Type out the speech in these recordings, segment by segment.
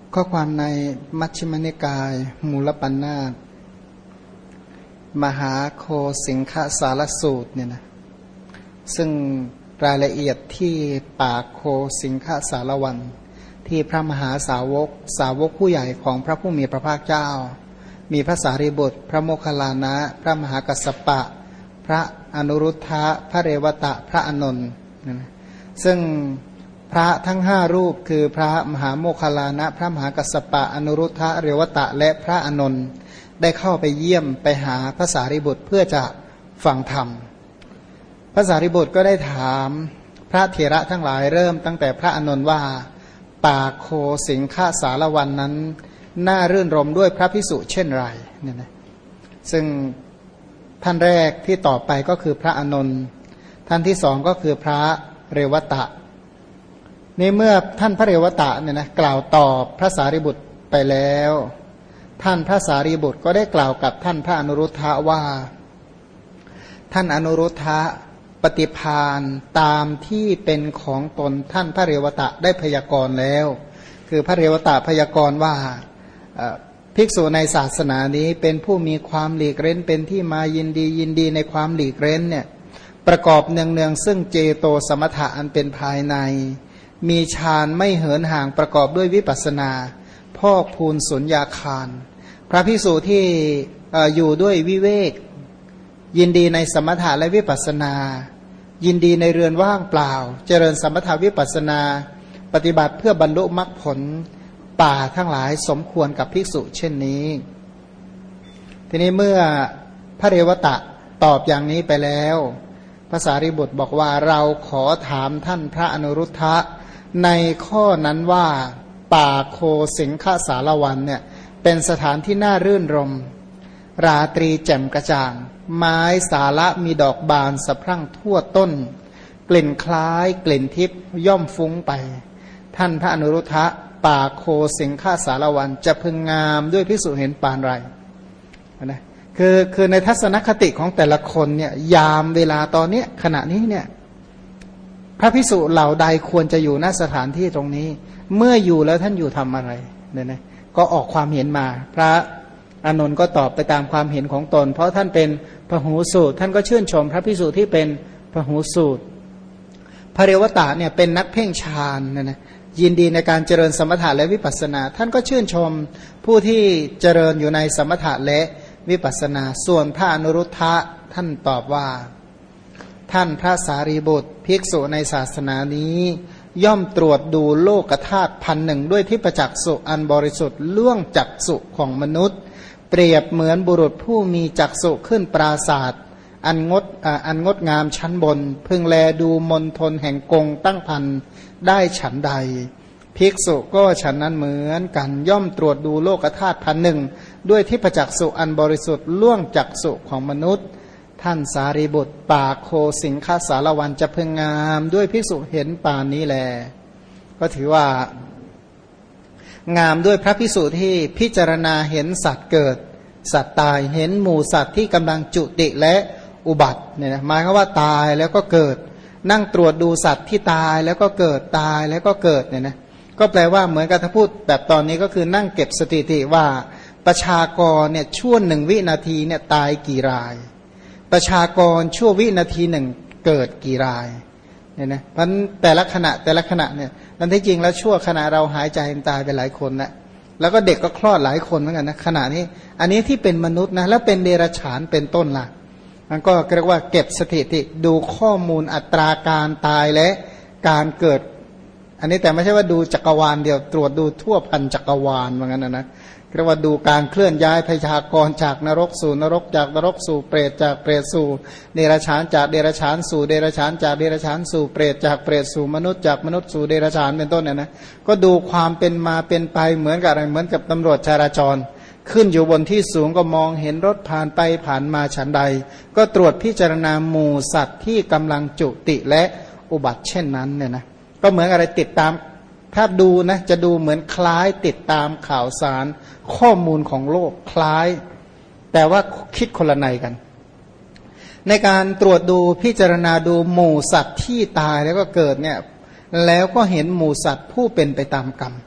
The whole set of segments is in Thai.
ข้อความในมัชฌิมนิกายมูลปัญนาตมหาโคสิงคสารสูตรเนี่ยนะซึ่งรายละเอียดที่ปากโคสิงคสารวันที่พระมหาสาวกผู้ใหญ่ของพระผู้มีพระภาคเจ้ามีพระสารีบุตรพระโมคคัลลานะพระมหากัสสปะพระอนุรุทธะพระเรวตะพระอานนท์ซึ่งพระทั้ง5รูปคือพระมหาโมคคัลลานะพระมหากัสสปะอนุรุทธะเรวตะและพระอานนท์ได้เข้าไปเยี่ยมไปหาพระสารีบุตรเพื่อจะฟังธรรมพระสารีบุตรก็ได้ถามพระเถระทั้งหลายเริ่มตั้งแต่พระอานนท์ว่าป่าโคสิงคสารวันนั้นน่ารื่นรมด้วยพระภิกษุเช่นไรเนี่ยนะซึ่งท่านแรกที่ตอบไปก็คือพระอานนท์ท่านที่สองก็คือพระเรวตะนี่เมื่อท่านพระเรวตะเนี่ยนะกล่าวตอบพระสารีบุตรไปแล้วท่านพระสารีบุตรก็ได้กล่าวกับท่านพระอนุรุทธะว่าท่านอนุรุทธะปฏิภาณตามที่เป็นของตนท่านพระเรวตะได้พยากรณ์แล้วคือพระเรวตะพยากรณ์ว่าภิกษุในศาสนานี้เป็นผู้มีความหลีกเร้นเป็นที่มายินดีในความหลีกเร้นเนี่ยประกอบเนืองซึ่งเจโตสมถะอันเป็นภายในมีฌานไม่เหินห่างประกอบด้วยวิปัสสนาพอกพูนสุญญาคารพระภิกษุที่อยู่ด้วยวิเวกยินดีในสมถะและวิปัสสนายินดีในเรือนว่างเปล่าเจริญสมถะวิปัสสนาปฏิบัติเพื่อบรรลุมรรคผลป่าทั้งหลายสมควรกับภิกษุเช่นนี้ทีนี้เมื่อพระเรวตะตอบอย่างนี้ไปแล้วพระสารีบุตรบอกว่าเราขอถามท่านพระอนุรุทธะในข้อนั้นว่าป่าโคสิงคสารวันเนี่ยเป็นสถานที่น่ารื่นรมราตรีแจ่มกระจ่างไม้สาละมีดอกบานสะพรั่งทั่วต้นกลิ่นคล้ายกลิ่นทิพย์ย่อมฟุ้งไปท่านพระอนุรุทธะป่าโคสิงคสารวันจะพึงงามด้วยภิกษุเห็นปานไรนะคือในทัศนคติของแต่ละคนเนี่ยยามเวลาตอนนี้ขณะนี้เนี่ยพระภิกษุเหล่าใดควรจะอยู่ณสถานที่ตรงนี้เมื่ออยู่แล้วท่านอยู่ทำอะไรเนี่ยนะก็ออกความเห็นมาพระอานนท์ก็ตอบไปตามความเห็นของตนเพราะท่านเป็นพหูสูตรท่านก็ชื่นชมพระภิกษุที่เป็นพหูสูตรพระเรวตะเนี่ยเป็นนักเพ่งฌานนะยินดีในการเจริญสมถะและวิปัสสนาท่านก็ชื่นชมผู้ที่เจริญอยู่ในสมถะและวิปัสสนาส่วนพระอนุรุทธะท่านตอบว่าท่านพระสารีบุตรภิกษุในศาสนานี้ย่อมตรวจดูโลกธาตุ1,000ด้วยทิพจักษุอันบริสุทธิ์ล่วงจักษุของมนุษย์เปรียบเหมือนบุรุษผู้มีจักษุขึ้นปราศาสตร์อันงดงามชั้นบนพึงแลดูมณฑลแห่งกงตั้งพันได้ฉันใดภิกษุก็ฉันนั้นเหมือนกันย่อมตรวจดูโลกธาตุ1,000ด้วยทิพจักษุอันบริสุทธิ์ล่วงจักษุของมนุษย์ท่านสารีบุตรป่าโคสิงคสารวันจะพึงงามด้วยภิกษุเห็นปานนี้แลก็ถือว่างามด้วยพระภิกษุที่พิจารณาเห็นสัตว์เกิดสัตว์ตายเห็นหมู่สัตว์ที่กำลังจุติและอุบัติเนี่ยนะหมายความว่าตายแล้วก็เกิดนั่งตรวจดูสัตว์ที่ตายแล้วก็เกิดตายแล้วก็เกิดเนี่ยนะก็แปลว่าเหมือนกับถ้าพูดแบบตอนนี้ก็คือนั่งเก็บสถิติว่าประชากรเนี่ยช่วง1 วินาทีเนี่ยตายกี่รายประชากรชั่ววินาที1เกิดกี่รายเนี่ยนะเพราะแต่ละขณะเนี่ยมันที่จริงแล้วชั่วขณะเราหายใจตายไปหลายคนแล้วก็เด็กก็คลอดหลายคนเหมือนกันนะขณะนี้อันนี้ที่เป็นมนุษย์นะแล้วเป็นเดรัจฉานเป็นต้นล่ะมันก็เรียกว่าเก็บสถิติดูข้อมูลอัตราการตายและการเกิดอันนี้แต่ไม่ใช่ว่าดูจักรวาลเดียวตรวจดูทั่วพันจักรวาลเหมือนกันนะเรียกว่าดูการเคลื่อนย้ายประชากรจากนรกสู่นรกจากนรกสู่เปรตจากเปรตสู่เดรัจฉานจากเดรัจฉานสู่เดรัจฉานจากเดรัจฉานสู่เปรตจากเปรตสู่มนุษย์จากมนุษย์สู่เดรัจฉานเป็นต้นเนี่ยนะก็ดูความเป็นมาเป็นไปเหมือนกับอะไรเหมือนกับตำรวจจราจรขึ้นอยู่บนที่สูงก็มองเห็นรถผ่านไปผ่านมาฉันใดก็ตรวจพิจารณาหมู่สัตว์ที่กำลังจุติและอุบัติเช่นนั้นเนี่ยนะก็เหมือนอะไรติดตามถ้าดูนะจะดูเหมือนคล้ายติดตามข่าวสารข้อมูลของโลกคล้ายแต่ว่าคิดคนละในกันในการตรวจดูพิจารณาดูหมู่สัตว์ที่ตายแล้วก็เกิดเนี่ยแล้วก็เห็นหมู่สัตว์ผู้เป็นไปตามกรรม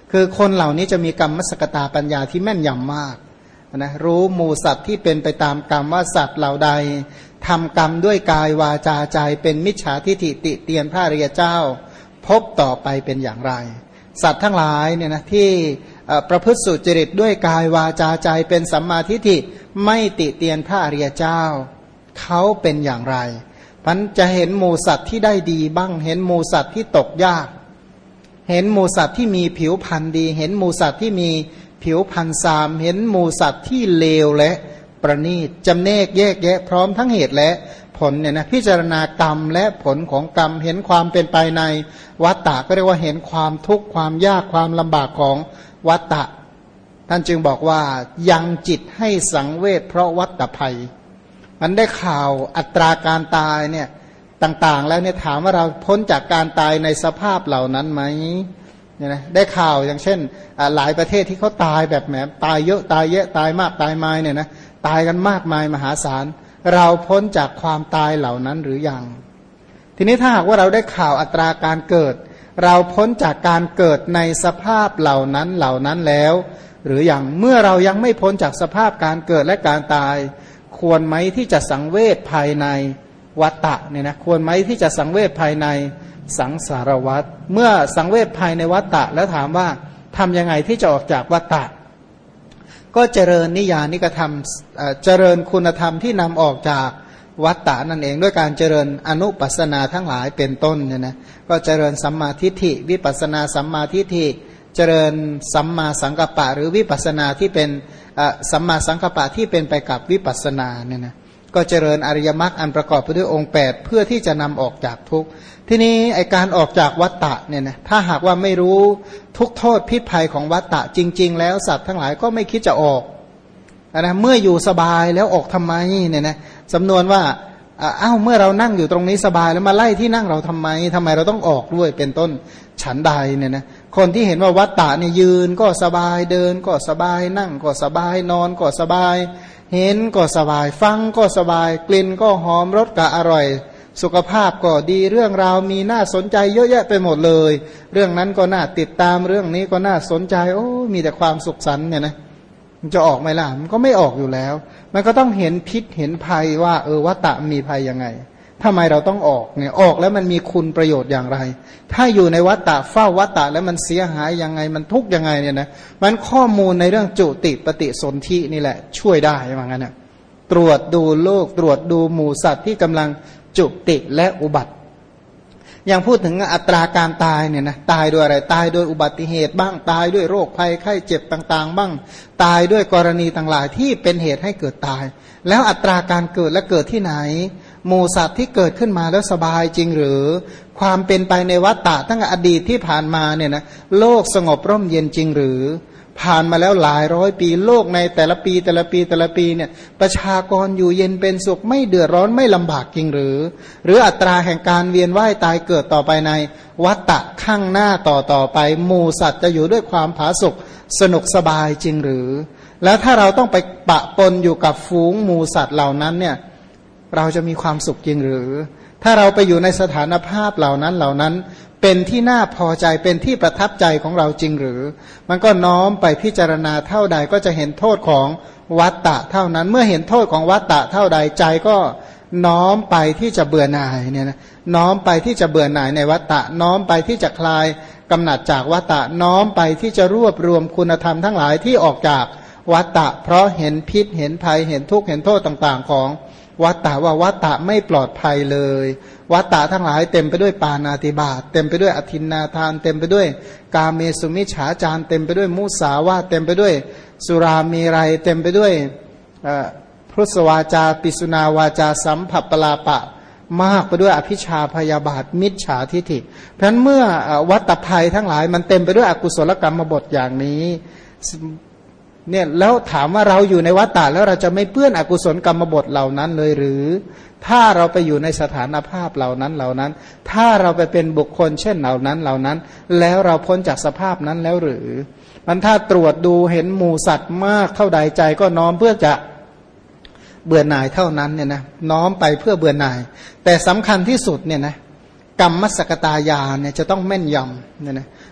คือคนเหล่านี้จะมีกรรมสกตาปัญญาที่แม่นยำมากนะรู้หมู่สัตว์ที่เป็นไปตามกรรมว่าสัตว์เหล่าใดทำกรรมด้วยกายวาจาใจเป็นมิจฉาทิฏฐิติเตียนพระอริยเจ้าพบต่อไปเป็นอย่างไรสัตว์ทั้งหลายเนี่ยนะที่ประพฤติสุจริตด้วยกายวาจาใจเป็นสัมมาทิฏฐิไม่ติเตียนพระอริยเจ้าเขาเป็นอย่างไรพันจะเห็นหมู่สัตว์ที่ได้ดีบ้างเห็นหมู่สัตว์ที่ตกยากเห็นหมู่สัตว์ที่มีผิวพรรณดีเห็นหมู่สัตว์ที่มีผิวพรรณซามเห็นหมู่สัตว์ที่เลวและประณีตจำแนกแยกแยะพร้อมทั้งเหตุและผลเนี่ยนะพิจารณากรรมและผลของกรรมเห็นความเป็นไปในวัฏฏะก็เรียกว่าเห็นความทุกข์ความยากความลำบากของวัฏฏะท่านจึงบอกว่ายังจิตให้สังเวชเพราะวัฏฏภัยมันได้ข่าวอัตราการตายเนี่ยต่างๆแล้วเนี่ยถามว่าเราพ้นจากการตายในสภาพเหล่านั้นไหมเนี่ยนะได้ข่าวอย่างเช่นหลายประเทศที่เขาตายแบบแหมตายเยอะตายแยะตายมากตายมายเนี่ยนะตายกันมากมายมหาศาลเราพ้นจากความตายเหล่านั้นหรือยังทีนี้ถ้าหากว่าเราได้ข่าวอัตราการเกิดเราพ้นจากการเกิดในสภาพเหล่านั้นแล้วหรือยังเมื่อเรายังไม่พ้นจากสภาพการเกิดและการตายควรไหมที่จะสังเวชภายในวัฏฏะเนี่ยนะควรไหมที่จะสังเวชภายในสังสารวัฏเมื่อสังเวชภายในวัฏฏะแล้วถามว่าทำยังไงที่จะออกจากวัฏฏะก็เจริญนิยานิกธรรมเจริญคุณธรรมที่นำออกจากวัฏฏะนั่นเองด้วยการเจริญอนุปัสสนาทั้งหลายเป็นต้นเนี่ยนะก็เจริญสัมมาทิฏฐิวิปัสสนาสัมมาทิฏฐิเจริญสัมมาสังกัปปะหรือวิปัสสนาที่เป็นสัมมาสังกัปปะที่เป็นไปกับวิปัสสนาเนี่ยนะก็เจริญอริยมรรคอันประกอบไปด้วยองค์8เพื่อที่จะนำออกจากทุกข์ทีนี้ไอการออกจากวัฏฏะเนี่ยนะถ้าหากว่าไม่รู้ทุกโทษพิษภัยของวัฏฏะจริงๆแล้วสัตว์ทั้งหลายก็ไม่คิดจะออกนะเมื่ออยู่สบายแล้วออกทำไมเนี่ยนะสำนวนว่าเมื่อเรานั่งอยู่ตรงนี้สบายแล้วมาไล่ที่นั่งเราทำไมเราต้องออกด้วยเป็นต้นฉันใดเนี่ยนะคนที่เห็นว่าวัฏฏะเนี่ยยืนก็สบายเดินก็สบายนั่งก็สบายนอนก็สบายเห็นก็สบายฟังก็สบายกลิ่นก็หอมรสก็อร่อยสุขภาพก็ดีเรื่องราวมีน่าสนใจเยอะแยะไปหมดเลยเรื่องนั้นก็น่าติดตามเรื่องนี้ก็น่าสนใจโอ้มีแต่ความสุขสันต์เนี่ยนะมันจะออกไหมล่ะมันก็ไม่ออกอยู่แล้วมันก็ต้องเห็นพิษเห็นภัยว่าวัฏฏะมีภัยยังไงทำไมเราต้องออกเนี่ยออกแล้วมันมีคุณประโยชน์อย่างไรถ้าอยู่ในวัฏฏะเฝ้าวัฏฏะแล้วมันเสียหายยังไงมันทุกข์ยังไงเนี่ยนะมันข้อมูลในเรื่องจุติปฏิสนธินี่แหละช่วยได้ว่างั้นนะตรวจดูโลกตรวจดูหมู่สัตว์ที่กำลังจุติและอุบัติอย่างพูดถึงอัตราการตายเนี่ยนะตายด้วยอะไรตายด้วยอุบัติเหตุบ้างตายด้วยโรคภัยไข้เจ็บต่างๆบ้างตายด้วยกรณีต่างๆที่เป็นเหตุให้เกิดตายแล้วอัตราการเกิดและเกิดที่ไหนหมู่สัตว์ที่เกิดขึ้นมาแล้วสบายจริงหรือความเป็นไปในวัฏฏะตั้งแต่อดีตที่ผ่านมาเนี่ยนะโลกสงบร่มเย็นจริงหรือผ่านมาแล้วหลายร้อยปีโลกในแต่ละปีเนี่ยประชากรอยู่เย็นเป็นสุขไม่เดือดร้อนไม่ลำบากจริงหรืออัตราแห่งการเวียนว่ายตายเกิดต่อไปในวัฏฏะข้างหน้าต่อไปหมู่สัตว์จะอยู่ด้วยความผาสุกสนุกสบายจริงหรือแล้วถ้าเราต้องไปปะปนอยู่กับฝูงหมู่สัตว์เหล่านั้นเนี่ยเราจะมีความสุขจริงหรือถ้าเราไปอยู่ในสถานภาพเหล่านั้นเป็นที่น่าพอใจเป็นที่ประทับใจของเราจริงหรือมันก็น้อมไปพิจารณาเท่าใดก็จะเห็นโทษของวัฏฏะเท่านั้นเมื่อเห็นโทษของวัฏฏะเท่าใดใจก็น้อมไปที่จะเบื่อหน่ายเนี่ยนะน้อมไปที่จะเบื่อหน่ายในวัฏฏะน้อมไปที่จะคลายกำหนัดจากวัฏฏะน้อมไปที่จะรวบรวมคุณธรรมทั้งหลายที่ออกจากวัฏฏะเพราะเห็นพิษเห็นภัยเห็นทุกข์เห็นโทษต่างๆของวัฏฏะว่าวัฏฏะไม่ปลอดภัยเลยวัฏฏะทั้งหลายเต็มไปด้วยปาณาติบาตเต็มไปด้วยอทินนาทานเต็มไปด้วยกาเมสุมิจฉาจารเต็มไปด้วยมุสาวาทเต็มไปด้วยสุรามีไรเต็มไปด้วยพุทธวาจาปิสุนาวาจาสัมผัสปลาปะมากไปด้วยอภิชาพยาบาทมิจฉาทิฏฐิเพราะฉะนั้นเมื่อวัฏภัยทั้งหลายมันเต็มไปด้วยอกุศลกรรมบทอย่างนี้เนี่ยแล้วถามว่าเราอยู่ในวัฏฏะแล้วเราจะไม่เปื้อนอกุศลกรรมบทเหล่านั้นเลยหรือถ้าเราไปอยู่ในสถานภาพเหล่านั้นถ้าเราไปเป็นบุคคลเช่นเหล่านั้นแล้วเราพ้นจากสภาพนั้นแล้วหรือมันถ้าตรวจดูเห็นหมู่สัตว์มากเท่าใดใจก็น้อมเพื่อจะเบื่อหน่ายเท่านั้นเนี่ยนะน้อมไปเพื่อเบื่อหน่ายแต่สำคัญที่สุดเนี่ยนะกรรมสกตายานเนี่ยจะต้องแม่นยำเนี่ยนะ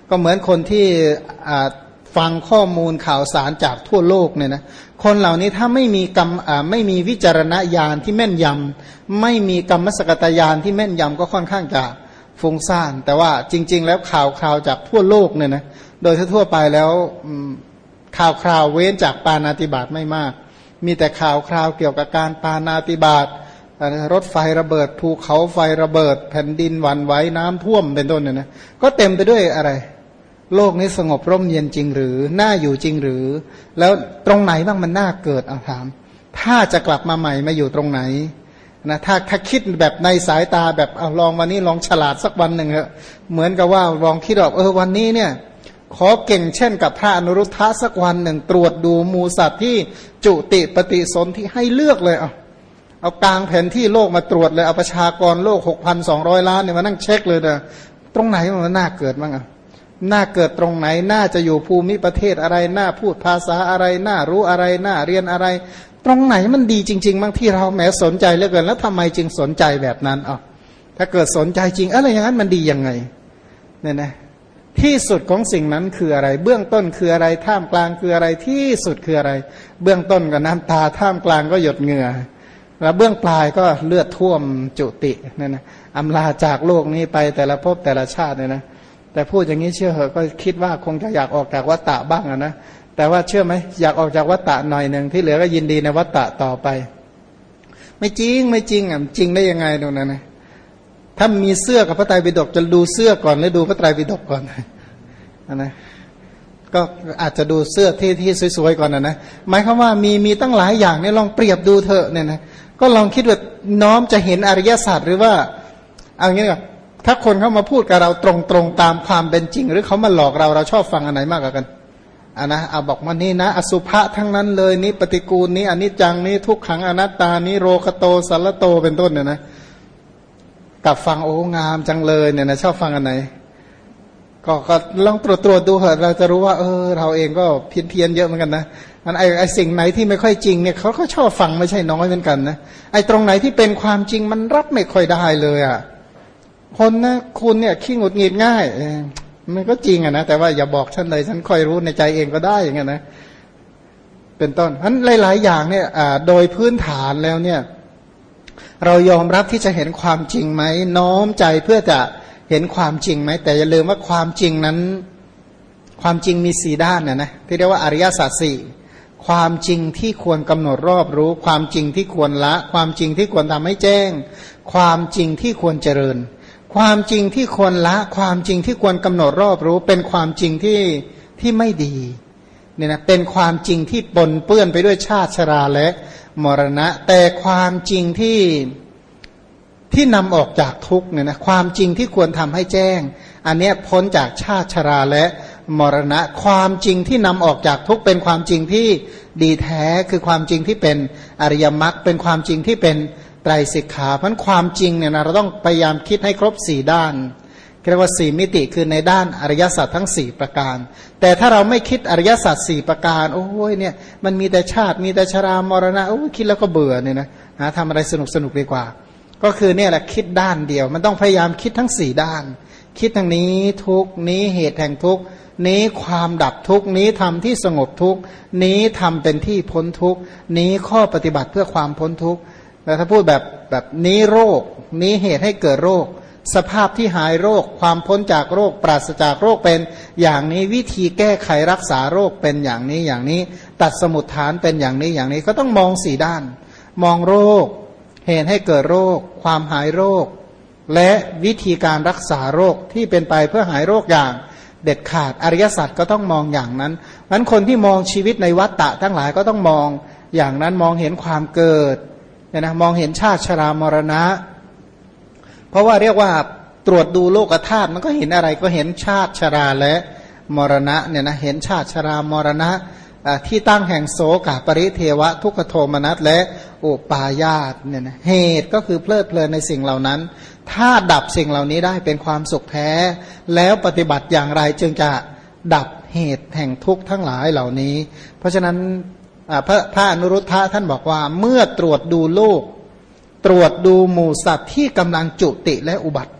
ก็เหมือนคนที่ฟังข้อมูลข่าวสารจากทั่วโลกเนี่ยนะคนเหล่านี้ถ้าไม่มีวิจารณญาณที่แม่นยำไม่มีกรรมสกตญาณที่แม่นยำก็ค่อนข้างจะฟุ้งซ่านแต่ว่าจริงๆแล้วข่าวจากทั่วโลกเนี่ยนะโดยทั่วไปแล้วข่าวเว้นจากปาณาติบาตไม่มากมีแต่ข่าวเกี่ยวกับการปาณาติบาตรถไฟระเบิดภูเขาไฟระเบิดแผ่นดินหวั่นไหวน้ำท่วมเป็นต้นเนี่ยนะก็เต็มไปด้วยอะไรโลกนี้สงบร่มเย็นจริงหรือน่าอยู่จริงหรือแล้วตรงไหนบ้างมันน่าเกิดเอาถามถ้าจะกลับมาใหม่มาอยู่ตรงไหนนะถ้าคิดแบบในสายตาแบบเอาลองวันนี้ลองฉลาดสักวันหนึ่งเถอะเหมือนกับว่าลองคิดว่าวันนี้เนี่ยขอเก่งเช่นกับพระอนุรุทธะสักวันหนึ่งตรวจดูหมูสัตว์ที่จุติปฏิสนธิให้เลือกเลยเอากลางแผนที่โลกมาตรวจเลยเอาประชากรโลก 6,200 ล้านเนี่ยมานั่งเช็คเลยนะตรงไหนมันน่าเกิดบ้างน่าเกิดตรงไหนน่าจะอยู่ภูมิประเทศอะไรน่าพูดภาษาอะไรน่ารู้อะไรน่าเรียนอะไรตรงไหนมันดีจริงๆบางที่เราแหมสนใจเหลือเกินแล้วทำไมจึงสนใจแบบนั้นถ้าเกิดสนใจจริงอะไรอย่างนั้นมันดียังไงเนี่ยนะที่สุดของสิ่งนั้นคืออะไรเบื้องต้นคืออะไรท่ามกลางคืออะไรที่สุดคืออะไรเบื้องต้นก็น้ำตาท่ามกลางก็หยดเหงื่อแล้วเบื้องปลายก็เลือดท่วมจุติเนี่ยนะอำลาจากโลกนี้ไปแต่ละภพแต่ละชาติเนี่ยนะแต่พูดอย่างนี้เชื่อเหอะก็คิดว่าคงจะอยากออกจากวัฏฏะบ้างนะแต่ว่าเชื่อไหมอยากออกจากวัฏฏะหน่อยหนึ่งที่เหลือก็ยินดีในวัฏฏะต่อไปไม่จริงจริงได้ยังไงดูนะถ้ามีเสื้อกับพระไตรปิฎกจะดูเสื้อก่อนหรือดูพระไตรปิฎกก่อนนะก็อาจจะดูเสื้อที่สวยๆก่อนนะหมายความว่ามีตั้งหลายอย่างเนี่ยลองเปรียบดูเถอะเนี่ยนะก็ลองคิดว่าน้อมจะเห็นอริยสัจหรือว่าเอางี้ก่อนถ้าคนเข้ามาพูดกับเราตรงตามความเป็นจริงหรือเขามาหลอกเราชอบฟังอันไหนมากกว่ากันนะเอาบอกว่านี่นะอสุภะทั้งนั้นเลยนี่ปฏิกูลนี้อนิจจังนี้ทุกขังอนัตตานี้โรคโตสัลโตเป็นต้นเนี่ยนะกับฟังโอ้งามจังเลยเนี่ยนะชอบฟังอันไหนก็ลองตรวจดูเถอะเราจะรู้ว่าเราเองก็เพี้ยนเยอะเหมือนกันนะมันไอสิ่งไหนที่ไม่ค่อยจริงเนี่ยเขาก็ชอบฟังไม่ใช่น้อยเหมือนกันนะไอตรงไหนที่เป็นความจริงมันรับไม่ค่อยได้เลยคนนะคุณเนี่ยขี้หงุดหงิดง่ายมันก็จริงนะแต่ว่าอย่าบอกฉันเลยฉันค่อยรู้ในใจเองก็ได้อย่างเงี้ยนะเป็นต้นเพราะหลายๆอย่างเนี่ยโดยพื้นฐานแล้วเนี่ยเรายอมรับที่จะเห็นความจริงไหมน้อมใจเพื่อจะเห็นความจริงไหมแต่อย่าลืมว่าความจริงนั้นความจริงมีสี่ด้านนะที่เรียกว่าอริยสัจสี่ความจริงที่ควรกำหนดรอบรู้ความจริงที่ควรละความจริงที่ควรทำให้แจ้งความจริงที่ควรเจริญความจริงที่ควรละความจริงที่ควรกำหนดรอบรู้เป็นความจริงที่ไม่ดีเนี่ยนะเป็นความจริงที่ปนเปื้อนไปด้วยชาติชราและมรณะแต่ความจริงที่นำออกจากทุกข์เนี่ยนะความจริงที่ควรทำให้แจ้งอันเนี้ยพ้นจากชาติชราและมรณะความจริงที่นำออกจากทุกข์เป็นความจริงที่ดีแท้คือความจริงที่เป็นอริยมรรคเป็นความจริงที่เป็นไตรสิกขาเพราะความจริงเนี่ยนะเราต้องพยายามคิดให้ครบ4ด้านเรียกว่า4มิติคือในด้านอริยสัจทั้ง4ประการแต่ถ้าเราไม่คิดอริยสัจ4ประการโอ้ยเนี่ยมันมีแต่ชาติมีแต่ชรามรณะโอ้ยคิดแล้วก็เบื่อเนี่ยนะหาทำอะไรสนุกดีกว่าก็คือเนี่ยแหละคิดด้านเดียวมันต้องพยายามคิดทั้ง4ด้านคิดทางนี้ทุกนี้เหตุแห่งทุกนี้ความดับทุกนี้ทำที่สงบทุกนี้ทำเป็นที่พ้นทุกนี้ข้อปฏิบัติเพื่อความพ้นทุกแต่ถ้าพูดแบบนี้โรคนี้เหตุให้เกิดโรคสภาพที่หายโรคความพ้นจากโรคปราศจากโรคเป็นอย่างนี้วิธีแก้ไขรักษาโรคเป็นอย่างนี้ตัดสมุฏฐานเป็นอย่างนี้ก็ต้องมอง4ด้านมองโรคเหตุให้เกิดโรคความหายโรคและวิธีการรักษาโรคที่เป็นไปเพื่อหายโรคอย่างเด็ดขาดอริยสัจก็ต้องมองอย่างนั้นงั้นคนที่มองชีวิตในวัฏฏะทั้งหลายก็ต้องมองอย่างนั้นมองเห็นความเกิดเนี่ยนะมองเห็นชาติชรามรณะเพราะว่าเรียกว่าตรวจดูโลกธาตุมันก็เห็นอะไรก็เห็นชาติชราและมรณะเนี่ยนะเห็นชาติชรามรณะที่ตั้งแห่งโสกปริเทวะทุกขโทมนัสและอุปาญาตเนี่ยนะเหตุก็คือเพลิดเพลินในสิ่งเหล่านั้นถ้าดับสิ่งเหล่านี้ได้เป็นความสุขแท้แล้วปฏิบัติอย่างไรจึงจะดับเหตุแห่งทุกข์ทั้งหลายเหล่านี้เพราะฉะนั้นพระอนุรุทธะท่านบอกว่าเมื่อตรวจดูโลกตรวจดูหมู่สัตว์ที่กำลังจุติและอุบัติ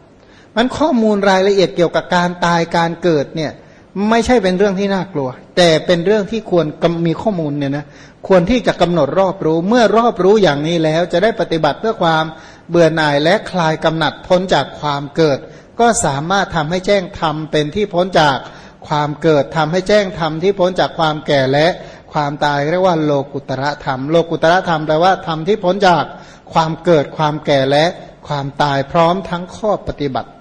มันข้อมูลรายละเอียดเกี่ยวกับการตายการเกิดเนี่ยไม่ใช่เป็นเรื่องที่น่ากลัวแต่เป็นเรื่องที่ควรมีข้อมูลเนี่ยนะควรที่จะกำหนดรอบรู้เมื่อรอบรู้อย่างนี้แล้วจะได้ปฏิบัติเพื่อความเบื่อหน่ายและคลายกำหนัดพ้นจากความเกิดก็สามารถทำให้แจ้งธรรมเป็นที่พ้นจากความเกิดทำให้แจ้งธรรมที่พ้นจากความแก่และความตายเรียกว่าโลกุตระธรรมโลกุตระธรรมแปลว่าธรรมที่พ้นจากความเกิดความแก่และความตายพร้อมทั้งข้อปฏิบัติ